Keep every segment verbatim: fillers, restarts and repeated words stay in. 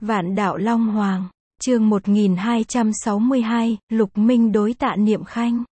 Vạn đạo Long Hoàng, chương một nghìn hai trăm sáu mươi hai, Lục Minh đối Tạ Niệm Khanh.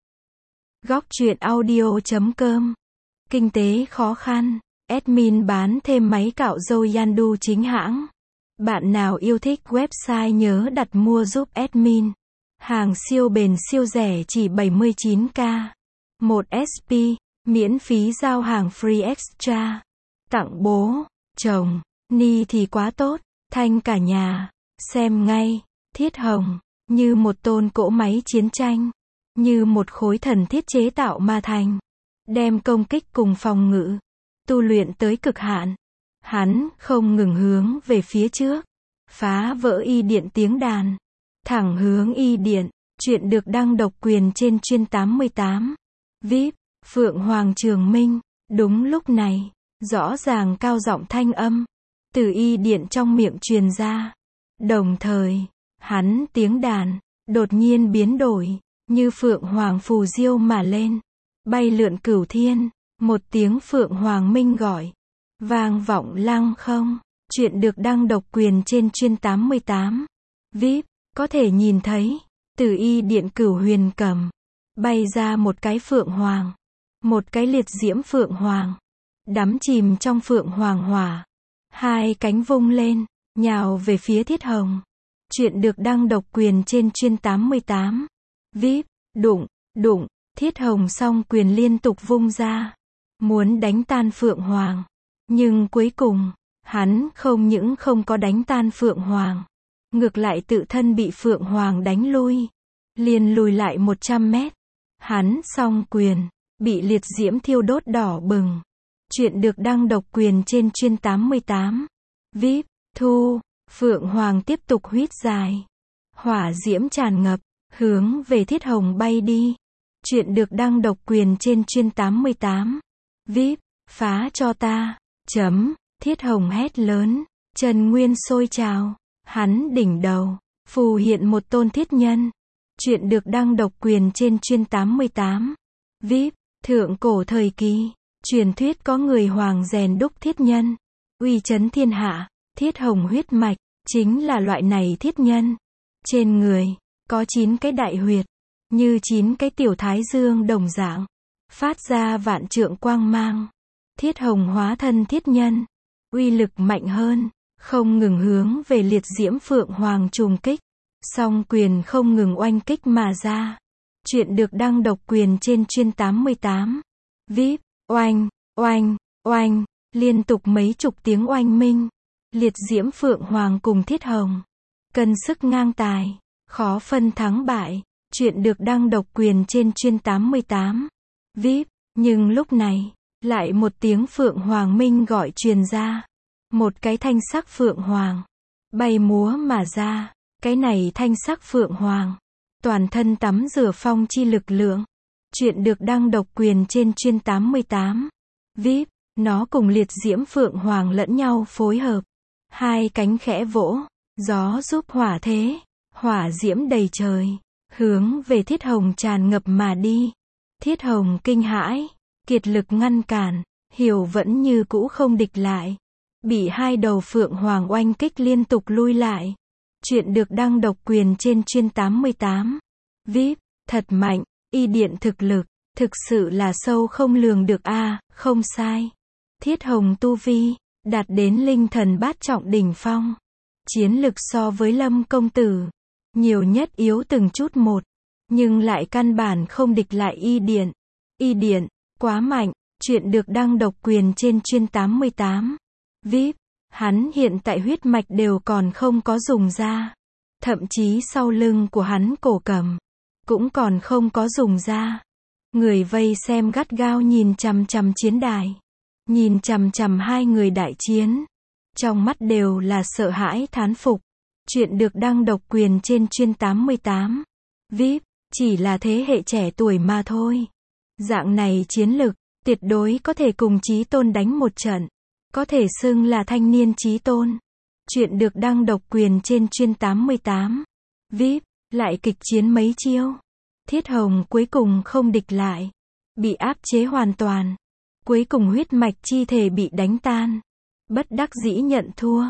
Góc truyện audio chấm com. Kinh tế khó khăn, admin bán thêm máy cạo râu Yandu chính hãng. Bạn nào yêu thích website nhớ đặt mua giúp admin. Hàng siêu bền siêu rẻ chỉ bảy mươi chín k. một ét pê, miễn phí giao hàng free extra. Tặng bố, chồng, ni thì quá tốt, thanh cả nhà. Xem ngay, Thiết Hồng, như một tôn cỗ máy chiến tranh, như một khối thần thiết chế tạo ma thành, đem công kích cùng phòng ngự, tu luyện tới cực hạn. Hắn không ngừng hướng về phía trước, phá vỡ y điện tiếng đàn, thẳng hướng y điện. Chuyện được đăng độc quyền trên chuyên tám mươi tám. vê i pê, Phượng Hoàng Trường Minh. Đúng lúc này, rõ ràng cao giọng thanh âm từ y điện trong miệng truyền ra. Đồng thời, hắn tiếng đàn đột nhiên biến đổi, như Phượng Hoàng phù diêu mà lên, bay lượn cửu thiên. Một tiếng Phượng Hoàng Minh gọi vang vọng lăng không. Chuyện được đăng độc quyền trên chuyên tám mươi tám. vê i pê, có thể nhìn thấy từ y điện cửu huyền cầm bay ra một cái Phượng Hoàng, một cái liệt diễm Phượng Hoàng, đắm chìm trong Phượng Hoàng hỏa, hai cánh vung lên, nhào về phía Thiết Hồng. Chuyện được đăng độc quyền trên chuyên tám mươi tám. vê i pê, đụng, đụng, Thiết Hồng song quyền liên tục vung ra, muốn đánh tan Phượng Hoàng. Nhưng cuối cùng, hắn không những không có đánh tan Phượng Hoàng, ngược lại tự thân bị Phượng Hoàng đánh lui, liền lùi lại một trăm mét. Hắn song quyền bị liệt diễm thiêu đốt đỏ bừng. Chuyện được đăng độc quyền trên chuyên tám mươi tám. vê i pê, thu, Phượng Hoàng tiếp tục huýt dài. Hỏa diễm tràn ngập, hướng về Thiết Hồng bay đi. Chuyện được đăng độc quyền trên chuyên tám mươi tám. vê i pê, phá cho ta, chấm, Thiết Hồng hét lớn, Trần Nguyên sôi trào. Hắn đỉnh đầu phù hiện một tôn thiết nhân. Chuyện được đăng độc quyền trên chuyên tám mươi tám. vê i pê, thượng cổ thời kỳ, truyền thuyết có người hoàng rèn đúc thiết nhân, uy chấn thiên hạ. Thiết Hồng huyết mạch chính là loại này thiết nhân. Trên người có chín cái đại huyệt, như chín cái tiểu thái dương đồng dạng, phát ra vạn trượng quang mang. Thiết Hồng hóa thân thiết nhân, uy lực mạnh hơn, không ngừng hướng về liệt diễm Phượng Hoàng trùng kích. Song quyền không ngừng oanh kích mà ra. Chuyện được đăng độc quyền trên chuyên tám mươi tám. vê i pê, oanh, oanh, oanh, liên tục mấy chục tiếng oanh minh. Liệt diễm Phượng Hoàng cùng Thiết Hồng, cân sức ngang tài, khó phân thắng bại. Chuyện được đăng độc quyền trên chuyên tám mươi tám. vê i pê, nhưng lúc này, lại một tiếng Phượng Hoàng Minh gọi truyền ra. Một cái thanh sắc Phượng Hoàng bay múa mà ra. Cái này thanh sắc Phượng Hoàng toàn thân tắm rửa phong chi lực lượng. Chuyện được đăng độc quyền trên chuyên tám mươi tám. vê i pê, nó cùng liệt diễm Phượng Hoàng lẫn nhau phối hợp. Hai cánh khẽ vỗ, gió giúp hỏa thế, hỏa diễm đầy trời, hướng về Thiết Hồng tràn ngập mà đi. Thiết Hồng kinh hãi, kiệt lực ngăn cản, hiểu vẫn như cũ không địch lại, bị hai đầu Phượng Hoàng oanh kích liên tục lui lại. Chuyện được đăng độc quyền trên chuyên tám mươi tám. vê i pê, thật mạnh, y điện thực lực, thực sự là sâu không lường được a. À, không sai. Thiết Hồng tu vi đạt đến linh thần bát trọng đỉnh phong. Chiến lực so với Lâm công tử, nhiều nhất yếu từng chút một, nhưng lại căn bản không địch lại y điện. Y điện, quá mạnh. Chuyện được đăng độc quyền trên chuyên tám mươi tám. vê i pê, hắn hiện tại huyết mạch đều còn không có dùng ra. Thậm chí sau lưng của hắn cổ cầm cũng còn không có dùng ra. Người vây xem gắt gao nhìn chằm chằm chiến đài, nhìn chằm chằm hai người đại chiến, trong mắt đều là sợ hãi thán phục. Chuyện được đăng độc quyền trên chuyên tám mươi tám. vê i pê, chỉ là thế hệ trẻ tuổi mà thôi. Dạng này chiến lực, tuyệt đối có thể cùng chí tôn đánh một trận, có thể xưng là thanh niên chí tôn. Chuyện được đăng độc quyền trên chuyên tám mươi tám. vê i pê, lại kịch chiến mấy chiêu. Thiết Hồng cuối cùng không địch lại, bị áp chế hoàn toàn. Cuối cùng huyết mạch chi thể bị đánh tan, bất đắc dĩ nhận thua.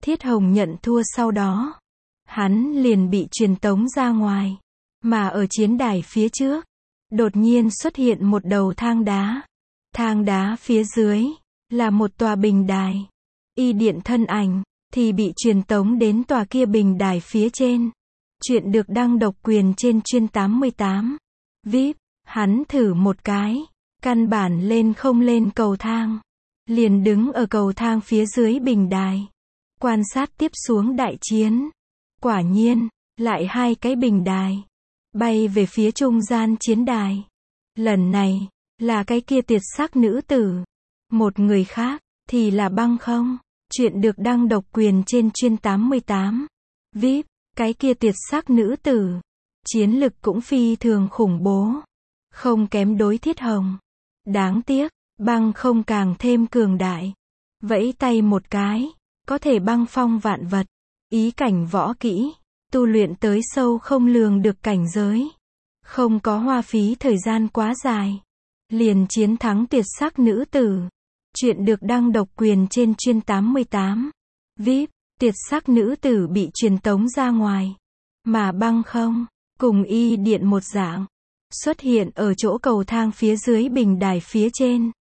Thiết Hồng nhận thua sau đó, hắn liền bị truyền tống ra ngoài. Mà ở chiến đài phía trước, đột nhiên xuất hiện một đầu thang đá. Thang đá phía dưới, là một tòa bình đài. Y Điện thân ảnh, thì bị truyền tống đến tòa kia bình đài phía trên. Chuyện được đăng độc quyền trên chuyên tám mươi tám. vê i pê, hắn thử một cái, căn bản lên không lên cầu thang. Liền đứng ở cầu thang phía dưới bình đài. Quan sát tiếp xuống đại chiến. Quả nhiên, lại hai cái bình đài. Bay về phía trung gian chiến đài. Lần này, là cái kia tuyệt sắc nữ tử. Một người khác, thì là Băng Không. Chuyện được đăng độc quyền trên chuyên tám mươi tám. vê i pê, cái kia tuyệt sắc nữ tử. Chiến lực cũng phi thường khủng bố. Không kém đối Thiết Hồng. Đáng tiếc, Băng Không càng thêm cường đại. Vẫy tay một cái, có thể băng phong vạn vật. Ý cảnh võ kỹ, tu luyện tới sâu không lường được cảnh giới. Không có hoa phí thời gian quá dài. Liền chiến thắng tuyệt sắc nữ tử. Chuyện được đăng độc quyền trên chuyên tám mươi tám. vê i pê, tuyệt sắc nữ tử bị truyền tống ra ngoài. Mà Băng Không, cùng Y Điện một dạng, xuất hiện ở chỗ cầu thang phía dưới bình đài phía trên.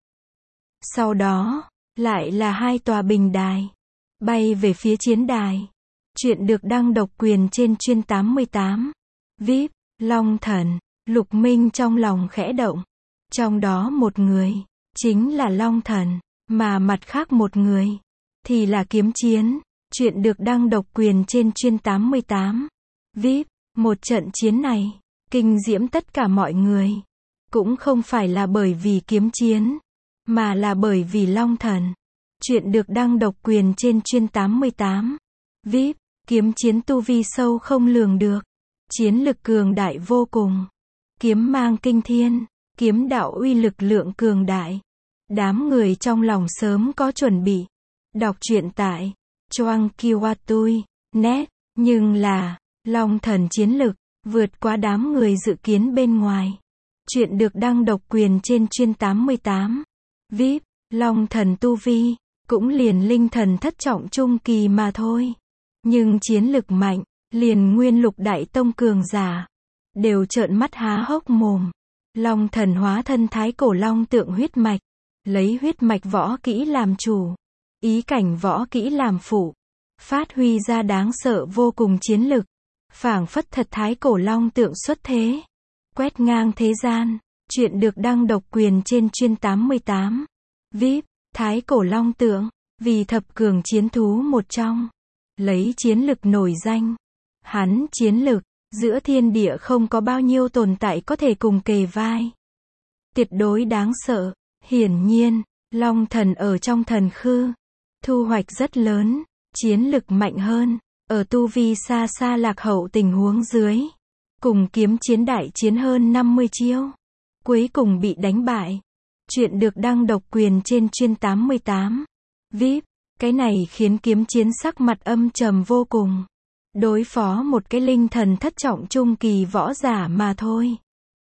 Sau đó, lại là hai tòa bình đài. Bay về phía chiến đài. Chuyện được đăng độc quyền trên chuyên tám mươi tám. vê i pê, Long Thần, Lục Minh trong lòng khẽ động. Trong đó một người, chính là Long Thần, mà mặt khác một người, thì là Kiếm Chiến. Chuyện được đăng độc quyền trên chuyên tám mươi tám. vê i pê, một trận chiến này, kinh diễm tất cả mọi người. Cũng không phải là bởi vì Kiếm Chiến, mà là bởi vì Long Thần. Chuyện được đăng độc quyền trên chuyên tám mươi tám. vê i pê, Kiếm Chiến tu vi sâu không lường được. Chiến lực cường đại vô cùng. Kiếm mang kinh thiên. Kiếm đạo uy lực lượng cường đại. Đám người trong lòng sớm có chuẩn bị. Đọc truyện tại Choang Kiwatui net. Nhưng là, Long Thần chiến lực, vượt quá đám người dự kiến bên ngoài. Chuyện được đăng độc quyền trên chuyên tám mươi tám. vê i pê, Long Thần tu vi, cũng liền linh thần thất trọng trung kỳ mà thôi. Nhưng chiến lực mạnh, liền nguyên lục đại tông cường giả. Đều trợn mắt há hốc mồm. Long Thần hóa thân thái cổ long tượng huyết mạch. Lấy huyết mạch võ kỹ làm chủ. Ý cảnh võ kỹ làm phụ. Phát huy ra đáng sợ vô cùng chiến lực. Phảng phất thật thái cổ long tượng xuất thế. Quét ngang thế gian. Chuyện được đăng độc quyền trên chuyên tám mươi tám. vê i pê, thái cổ long tượng, vì thập cường chiến thú một trong. Lấy chiến lực nổi danh. Hắn chiến lực, giữa thiên địa không có bao nhiêu tồn tại có thể cùng kề vai. Tuyệt đối đáng sợ. Hiển nhiên, Long Thần ở trong thần khư, thu hoạch rất lớn, chiến lực mạnh hơn, ở tu vi xa xa lạc hậu tình huống dưới. Cùng Kiếm Chiến đại chiến hơn năm mươi chiêu. Cuối cùng bị đánh bại. Chuyện được đăng độc quyền trên chuyên tám mươi tám. vê i pê, cái này khiến Kiếm Chiến sắc mặt âm trầm vô cùng. Đối phó một cái linh thần thất trọng trung kỳ võ giả mà thôi.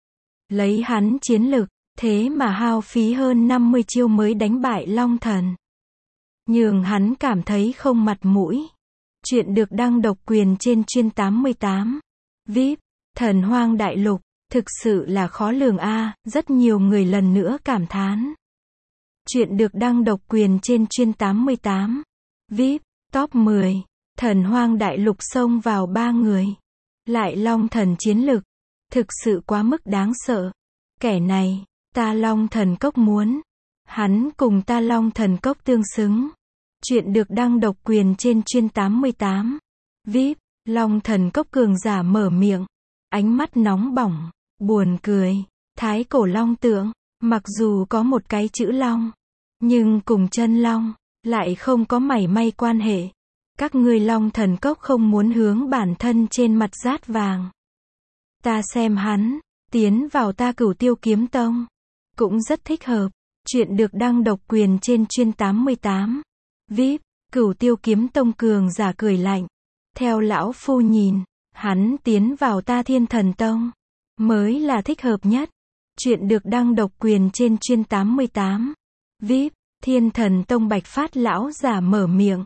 Lấy hắn chiến lực, thế mà hao phí hơn năm mươi chiêu mới đánh bại Long Thần. Nhường hắn cảm thấy không mặt mũi. Chuyện được đăng độc quyền trên chuyên tám mươi tám. vê i pê, Thần Hoang Đại Lục, thực sự là khó lường a, rất nhiều người lần nữa cảm thán. Chuyện được đăng độc quyền trên chuyên tám mươi tám. vê i pê, top mười, Thần Hoang Đại Lục xông vào ba người. Lại Long Thần chiến lực, thực sự quá mức đáng sợ. Kẻ này, ta Long Thần Cốc muốn. Hắn cùng ta Long Thần Cốc tương xứng. Chuyện được đăng độc quyền trên chuyên tám mươi tám. vê i pê, Long Thần Cốc cường giả mở miệng. Ánh mắt nóng bỏng, buồn cười. Thái cổ long tượng, mặc dù có một cái chữ long, nhưng cùng chân long, lại không có mảy may quan hệ. Các ngươi Long Thần Cốc không muốn hướng bản thân trên mặt dát vàng. Ta xem hắn, tiến vào ta Cửu Tiêu Kiếm Tông, cũng rất thích hợp. Chuyện được đăng độc quyền trên chuyên tám mươi tám. vê i pê, Cửu Tiêu Kiếm Tông cường giả cười lạnh. Theo lão phu nhìn, hắn tiến vào ta Thiên Thần Tông, mới là thích hợp nhất. Chuyện được đăng độc quyền trên chuyên tám mươi tám. vê i pê, Thiên Thần Tông Bạch Phát lão giả mở miệng.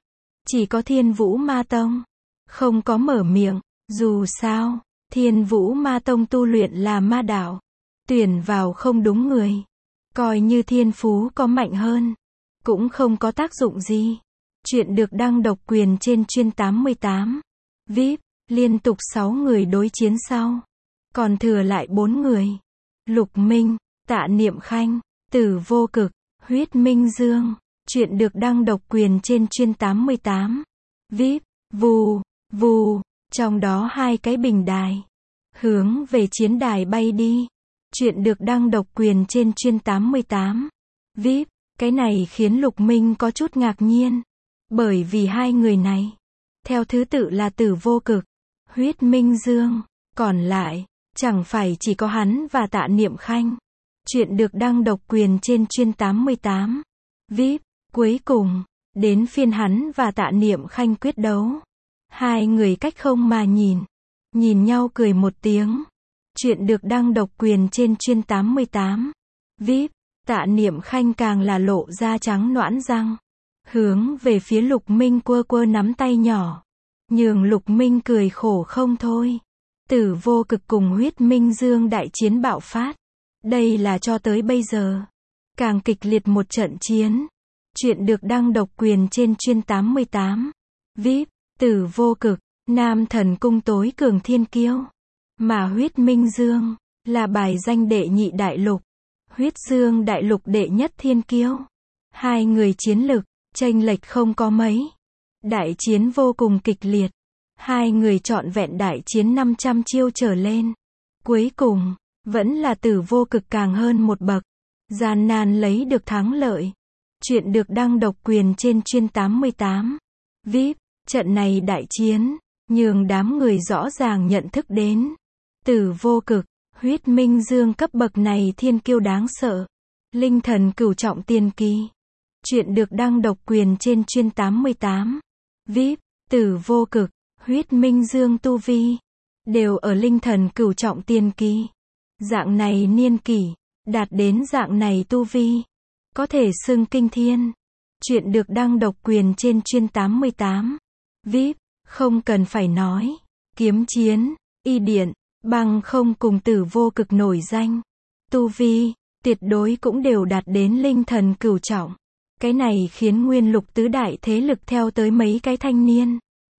Chỉ có Thiên Vũ Ma Tông không có mở miệng, dù sao, Thiên Vũ Ma Tông tu luyện là ma đạo, tuyển vào không đúng người, coi như thiên phú có mạnh hơn, cũng không có tác dụng gì. Chuyện được đăng độc quyền trên chuyên tám mươi tám. vê i pê, liên tục sáu người đối chiến sau. Còn thừa lại bốn người. Lục Minh, Tạ Niệm Khanh, Tử Vô Cực, Huyết Minh Dương. Chuyện được đăng độc quyền trên chuyên tám mươi tám. vê i pê, vù, vù, trong đó hai cái bình đài. Hướng về chiến đài bay đi. Chuyện được đăng độc quyền trên chuyên tám mươi tám. vê i pê, cái này khiến Lục Minh có chút ngạc nhiên. Bởi vì hai người này, theo thứ tự là Tử Vô Cực, Huyết Minh Dương, còn lại, chẳng phải chỉ có hắn và Tạ Niệm Khanh. Chuyện được đăng độc quyền trên chuyên tám mươi tám. vê i pê, cuối cùng, đến phiên hắn và Tạ Niệm Khanh quyết đấu. Hai người cách không mà nhìn, nhìn nhau cười một tiếng. Chuyện được đăng độc quyền trên chuyên tám mươi tám. vê i pê, Tạ Niệm Khanh càng là lộ ra trắng nõn răng. Hướng về phía Lục Minh quơ quơ nắm tay nhỏ. Nhường Lục Minh cười khổ không thôi. Tử Vô Cực cùng Huyết Minh Dương đại chiến bạo phát. Đây là cho tới bây giờ càng kịch liệt một trận chiến. Chuyện được đăng độc quyền trên chuyên tám mươi tám. vê i pê, Tử Vô Cực, Nam Thần Cung tối cường thiên kiêu. Mà Huyết Minh Dương là bài danh đệ nhị đại lục. Huyết Dương đại lục đệ nhất thiên kiêu. Hai người chiến lực chênh lệch không có mấy. Đại chiến vô cùng kịch liệt. Hai người trọn vẹn đại chiến năm trăm chiêu trở lên. Cuối cùng, vẫn là Tử Vô Cực càng hơn một bậc. Gian nan lấy được thắng lợi. Chuyện được đăng độc quyền trên chuyên tám mươi tám. vê i pê, trận này đại chiến, nhường đám người rõ ràng nhận thức đến. Tử Vô Cực, Huyết Minh Dương cấp bậc này thiên kiêu đáng sợ. Linh thần cửu trọng tiên kỳ. Chuyện được đăng độc quyền trên chuyên tám mươi tám. vê i pê, Tử Vô Cực, Huyết Minh Dương tu vi đều ở linh thần cửu trọng tiên kỳ. Dạng này niên kỷ, đạt đến dạng này tu vi, có thể xưng kinh thiên. Chuyện được đăng độc quyền trên chuyên tám mươi tám. vê i pê, không cần phải nói, kiếm chiến, y điện, bằng không cùng Tử Vô Cực nổi danh. Tu vi, tuyệt đối cũng đều đạt đến linh thần cửu trọng. Cái này khiến nguyên lục tứ đại thế lực theo tới mấy cái thanh niên.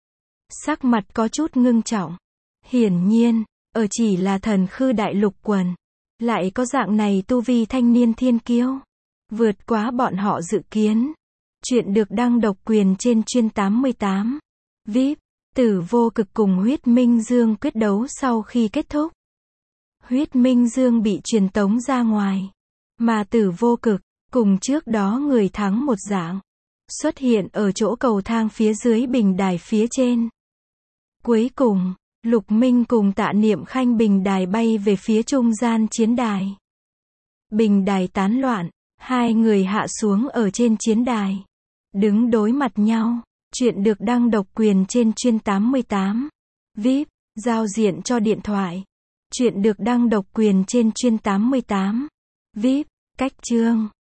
Sắc mặt có chút ngưng trọng. Hiển nhiên, ở chỉ là thần khư đại lục quần. Lại có dạng này tu vi thanh niên thiên kiêu. Vượt quá bọn họ dự kiến. Chuyện được đăng độc quyền trên chuyên tám mươi tám. vê i pê, Tử Vô Cực cùng Huyết Minh Dương quyết đấu sau khi kết thúc. Huyết Minh Dương bị truyền tống ra ngoài. Mà Tử Vô Cực, cùng trước đó người thắng một dạng, xuất hiện ở chỗ cầu thang phía dưới bình đài phía trên. Cuối cùng, Lục Minh cùng Tạ Niệm Khanh bình đài bay về phía trung gian chiến đài. Bình đài tán loạn, hai người hạ xuống ở trên chiến đài. Đứng đối mặt nhau, chuyện được đăng độc quyền trên chuyên tám mươi tám. vê i pê, giao diện cho điện thoại. Chuyện được đăng độc quyền trên chuyên tám mươi tám. vê i pê, cách chương.